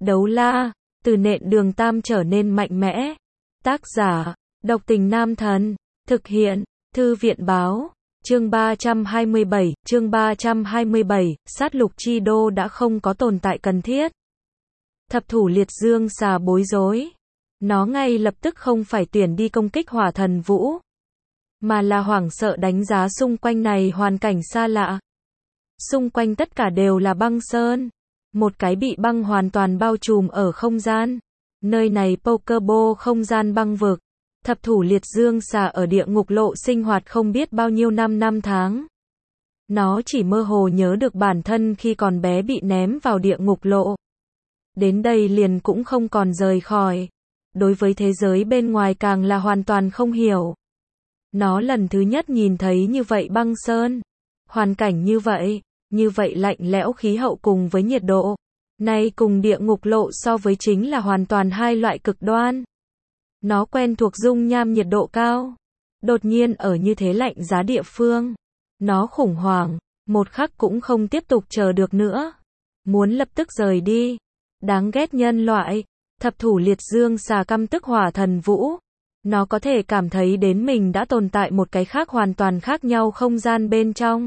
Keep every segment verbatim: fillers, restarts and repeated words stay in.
Đấu la, từ nện đường tam trở nên mạnh mẽ. Tác giả, Độc Tình Nam Thần. Thực hiện, Thư viện Báo. Chương ba trăm hai mươi bảy, chương ba trăm hai mươi bảy, sát lục chi đô đã không có tồn tại cần thiết. Thập thủ liệt dương xà bối rối. Nó ngay lập tức không phải tuyển đi công kích hỏa thần vũ, mà là hoảng sợ đánh giá xung quanh này hoàn cảnh xa lạ. Xung quanh tất cả đều là băng sơn. Một cái bị băng hoàn toàn bao trùm ở không gian. Nơi này Pokéball không gian băng vực. Thập thủ liệt dương xà ở địa ngục lộ sinh hoạt không biết bao nhiêu năm năm tháng. Nó chỉ mơ hồ nhớ được bản thân khi còn bé bị ném vào địa ngục lộ. Đến đây liền cũng không còn rời khỏi. Đối với thế giới bên ngoài càng là hoàn toàn không hiểu. Nó lần thứ nhất nhìn thấy như vậy băng sơn. Hoàn cảnh như vậy, như vậy lạnh lẽo khí hậu cùng với nhiệt độ. Này cùng địa ngục lộ so với chính là hoàn toàn hai loại cực đoan. Nó quen thuộc dung nham nhiệt độ cao. Đột nhiên ở như thế lạnh giá địa phương. Nó khủng hoảng, một khắc cũng không tiếp tục chờ được nữa. Muốn lập tức rời đi. Đáng ghét nhân loại. Thập thủ liệt dương xà căm tức hỏa thần vũ. Nó có thể cảm thấy đến mình đã tồn tại một cái khác hoàn toàn khác nhau không gian bên trong.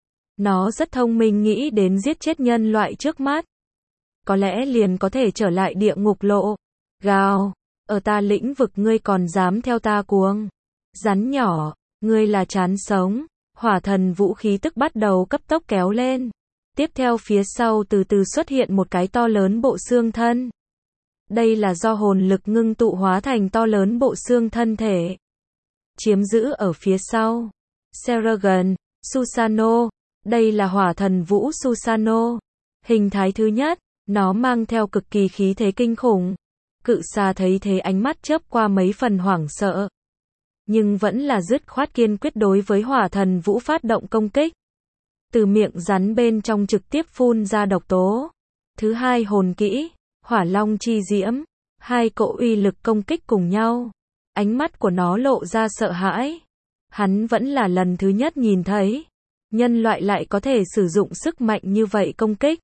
Nó rất thông minh nghĩ đến giết chết nhân loại trước mắt. Có lẽ liền có thể trở lại địa ngục lộ. Gào, ở ta lĩnh vực ngươi còn dám theo ta cuồng. Rắn nhỏ, ngươi là chán sống. Hỏa thần vũ khí tức bắt đầu cấp tốc kéo lên. Tiếp theo phía sau từ từ xuất hiện một cái to lớn bộ xương thân. Đây là do hồn lực ngưng tụ hóa thành to lớn bộ xương thân thể. Chiếm giữ ở phía sau. Seragon, Susano. Đây là hỏa thần vũ Susano. Hình thái thứ nhất, nó mang theo cực kỳ khí thế kinh khủng. Cự xà thấy thế ánh mắt chớp qua mấy phần hoảng sợ. Nhưng vẫn là dứt khoát kiên quyết đối với hỏa thần vũ phát động công kích. Từ miệng rắn bên trong trực tiếp phun ra độc tố. Thứ hai hồn kỹ, hỏa long chi diễm. Hai cỗ uy lực công kích cùng nhau. Ánh mắt của nó lộ ra sợ hãi. Hắn vẫn là lần thứ nhất nhìn thấy. Nhân loại lại có thể sử dụng sức mạnh như vậy công kích.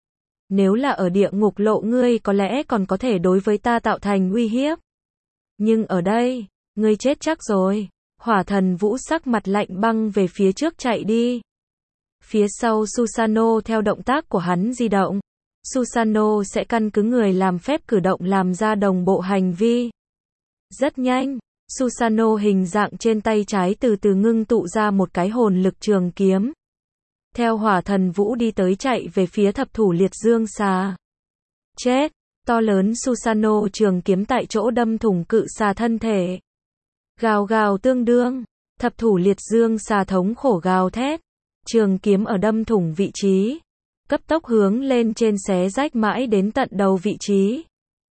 Nếu là ở địa ngục lộ ngươi có lẽ còn có thể đối với ta tạo thành uy hiếp. Nhưng ở đây, ngươi chết chắc rồi. Hỏa thần vũ sắc mặt lạnh băng về phía trước chạy đi. Phía sau Susano theo động tác của hắn di động. Susano sẽ căn cứ người làm phép cử động làm ra đồng bộ hành vi. Rất nhanh, Susano hình dạng trên tay trái từ từ ngưng tụ ra một cái hồn lực trường kiếm. Theo hỏa thần vũ đi tới chạy về phía thập thủ liệt dương xà. Chết! To lớn Susano trường kiếm tại chỗ đâm thủng cự xà thân thể. Gào gào tương đương. Thập thủ liệt dương xà thống khổ gào thét. Trường kiếm ở đâm thủng vị trí. Cấp tốc hướng lên trên xé rách mãi đến tận đầu vị trí.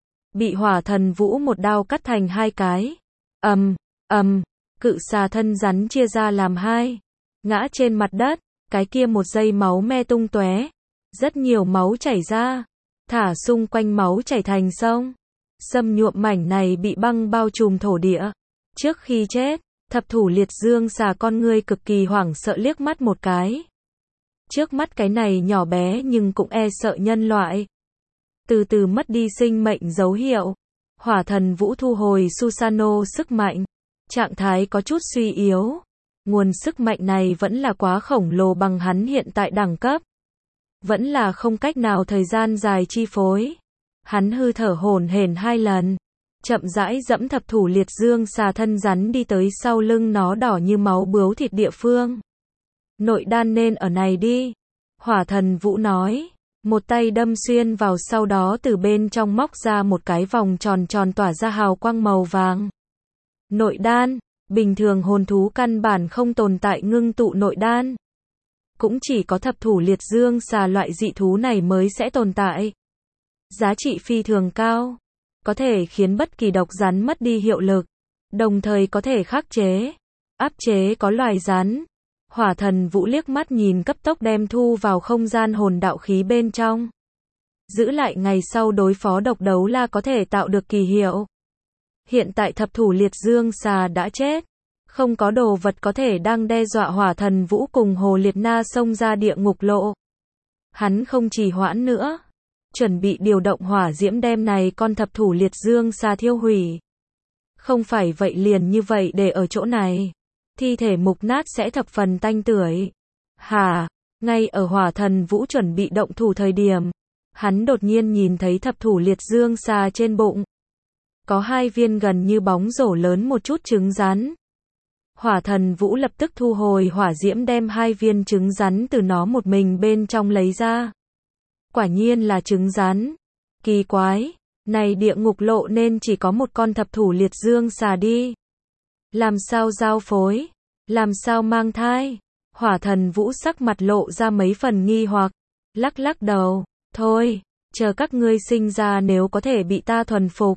Bị hỏa thần vũ một đao cắt thành hai cái. Ầm, ầm, cự xà thân rắn chia ra làm hai. Ngã trên mặt đất. Cái kia một giây máu me tung tóe. Rất nhiều máu chảy ra. Thả xung quanh máu chảy thành sông. Xâm nhuộm mảnh này bị băng bao trùm thổ địa. Trước khi chết, thập thủ liệt dương xà con ngươi cực kỳ hoảng sợ liếc mắt một cái. Trước mắt cái này nhỏ bé nhưng cũng e sợ nhân loại. Từ từ mất đi sinh mệnh dấu hiệu. Hỏa thần vũ thu hồi Susano sức mạnh. Trạng thái có chút suy yếu. Nguồn sức mạnh này vẫn là quá khổng lồ bằng hắn hiện tại đẳng cấp. Vẫn là không cách nào thời gian dài chi phối. Hắn hư thở hổn hển hai lần. Chậm rãi dẫm thập thủ liệt dương xà thân rắn đi tới sau lưng nó đỏ như máu bướu thịt địa phương. Nội đan nên ở này đi. Hỏa thần vũ nói. Một tay đâm xuyên vào sau đó từ bên trong móc ra một cái vòng tròn tròn tỏa ra hào quang màu vàng. Nội đan. Bình thường hồn thú căn bản không tồn tại ngưng tụ nội đan. Cũng chỉ có thập thủ liệt dương xà loại dị thú này mới sẽ tồn tại. Giá trị phi thường cao. Có thể khiến bất kỳ độc rắn mất đi hiệu lực. Đồng thời có thể khắc chế. Áp chế có loài rắn. Hỏa thần vũ liếc mắt nhìn cấp tốc đem thu vào không gian hồn đạo khí bên trong. Giữ lại ngày sau đối phó độc đấu la có thể tạo được kỳ hiệu. Hiện tại thập thủ liệt dương xà đã chết. Không có đồ vật có thể đang đe dọa hỏa thần vũ cùng hồ liệt na xông ra địa ngục lộ. Hắn không trì hoãn nữa. chuẩn bị điều động hỏa diễm đem này con thập thủ liệt dương xà thiêu hủy. Không phải vậy liền như vậy để ở chỗ này, thi thể mục nát sẽ thập phần tanh tưởi. Hả? Ngay ở hỏa thần vũ chuẩn bị động thủ thời điểm, hắn đột nhiên nhìn thấy thập thủ liệt dương xà trên bụng. Có hai viên gần như bóng rổ lớn một chút trứng rắn. Hỏa thần vũ lập tức thu hồi hỏa diễm đem hai viên trứng rắn từ nó một mình bên trong lấy ra. Quả nhiên là trứng rắn. Kỳ quái, này địa ngục lộ nên chỉ có một con thập thủ liệt dương xà đi. Làm sao giao phối? Làm sao mang thai? Hỏa thần vũ sắc mặt lộ ra mấy phần nghi hoặc, lắc lắc đầu, thôi, chờ các ngươi sinh ra nếu có thể bị ta thuần phục.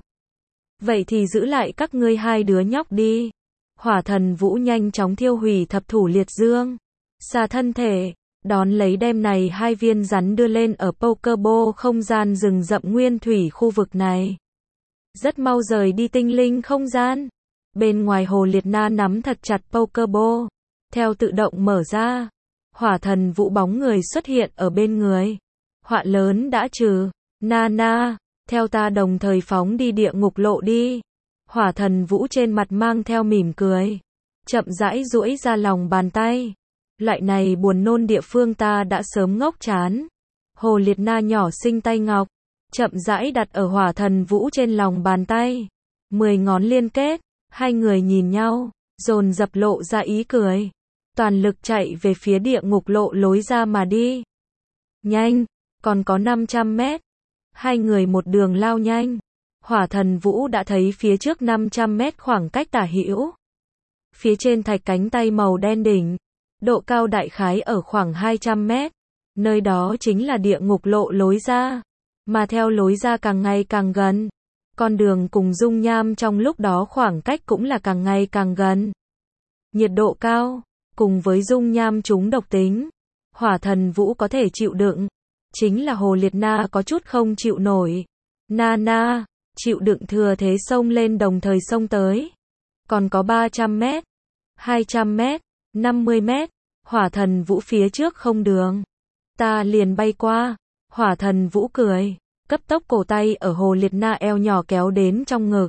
Vậy thì giữ lại các ngươi hai đứa nhóc đi. Hỏa thần vũ nhanh chóng thiêu hủy thập thủ liệt dương xà thân thể, đón lấy đem này hai viên rắn đưa lên ở Pokeball không gian rừng rậm nguyên thủy khu vực này. Rất mau rời đi tinh linh không gian. Bên ngoài hồ liệt na nắm thật chặt Pokeball, theo tự động mở ra. Hỏa thần vũ bóng người xuất hiện ở bên người. Họa lớn đã trừ, na na, theo ta đồng thời phóng đi địa ngục lộ đi. Hỏa thần vũ trên mặt mang theo mỉm cười, chậm rãi duỗi ra lòng bàn tay. Loại này buồn nôn địa phương ta đã sớm ngốc chán. Hồ liệt na nhỏ xinh tay ngọc, chậm rãi đặt ở hỏa thần vũ trên lòng bàn tay. Mười ngón liên kết, hai người nhìn nhau, dồn dập lộ ra ý cười. Toàn lực chạy về phía địa ngục lộ lối ra mà đi. Nhanh, còn có năm trăm mét. Hai người một đường lao nhanh. Hỏa thần vũ đã thấy phía trước năm trăm mét khoảng cách tả hữu. Phía trên thạch cánh tay màu đen đỉnh, độ cao đại khái ở khoảng hai trăm mét. Nơi đó chính là địa ngục lộ lối ra. Mà theo lối ra càng ngày càng gần, con đường cùng dung nham trong lúc đó khoảng cách cũng là càng ngày càng gần. Nhiệt độ cao, cùng với dung nham chúng độc tính, hỏa thần vũ có thể chịu đựng. Chính là hồ liệt na có chút không chịu nổi. Na na, chịu đựng thừa thế xông lên đồng thời xông tới. Còn có ba trăm mét, hai trăm mét, năm mươi mét, hỏa thần vũ phía trước không đường. Ta liền bay qua. Hỏa thần vũ cười, cấp tốc cổ tay ở hồ liệt na eo nhỏ kéo đến trong ngực.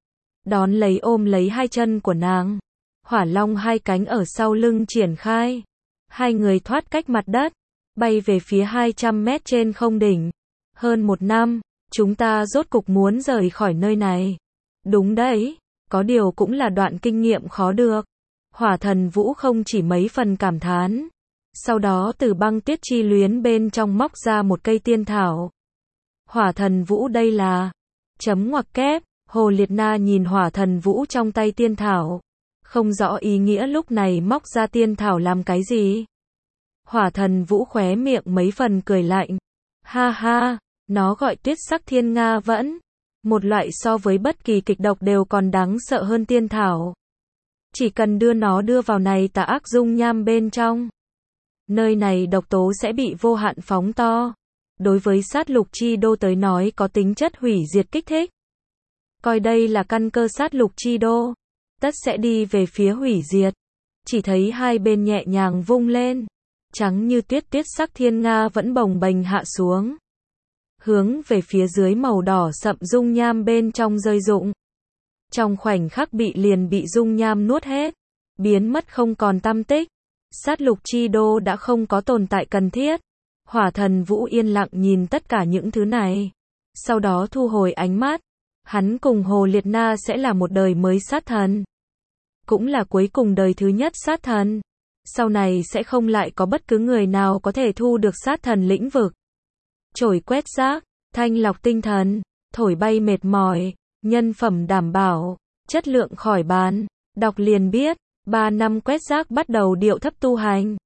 Đón lấy ôm lấy hai chân của nàng. Hỏa long hai cánh ở sau lưng triển khai. Hai người thoát cách mặt đất, bay về phía hai trăm mét trên không đỉnh. Hơn một năm, chúng ta rốt cục muốn rời khỏi nơi này. Đúng đấy, có điều cũng là đoạn kinh nghiệm khó được. Hỏa thần vũ không chỉ mấy phần cảm thán. Sau đó từ băng tuyết chi luyến bên trong móc ra một cây tiên thảo. Hỏa thần vũ đây là... Chấm ngoặc kép, hồ liệt na nhìn hỏa thần vũ trong tay tiên thảo. Không rõ ý nghĩa lúc này móc ra tiên thảo làm cái gì. Hỏa thần vũ khóe miệng mấy phần cười lạnh. Ha ha, nó gọi tuyết sắc thiên nga vẫn. Một loại so với bất kỳ kịch độc đều còn đáng sợ hơn tiên thảo. Chỉ cần đưa nó đưa vào này tà ác dung nham bên trong. Nơi này độc tố sẽ bị vô hạn phóng to. Đối với sát lục chi đô tới nói có tính chất hủy diệt kích thích. Coi đây là căn cơ sát lục chi đô. Tất sẽ đi về phía hủy diệt. Chỉ thấy hai bên nhẹ nhàng vung lên. Trắng như tuyết tuyết sắc thiên nga vẫn bồng bềnh hạ xuống. Hướng về phía dưới màu đỏ sậm dung nham bên trong rơi rụng. Trong khoảnh khắc bị liền bị dung nham nuốt hết. Biến mất không còn tăm tích. Sát lục chi đô đã không có tồn tại cần thiết. Hỏa thần vũ yên lặng nhìn tất cả những thứ này. Sau đó thu hồi ánh mắt. Hắn cùng hồ liệt na sẽ là một đời mới sát thần. Cũng là cuối cùng đời thứ nhất sát thần. Sau này sẽ không lại có bất cứ người nào có thể thu được sát thần lĩnh vực. Chổi quét rác, thanh lọc tinh thần, thổi bay mệt mỏi, nhân phẩm đảm bảo, chất lượng khỏi bàn. Đọc liền biết, ba năm quét rác bắt đầu điệu thấp tu hành.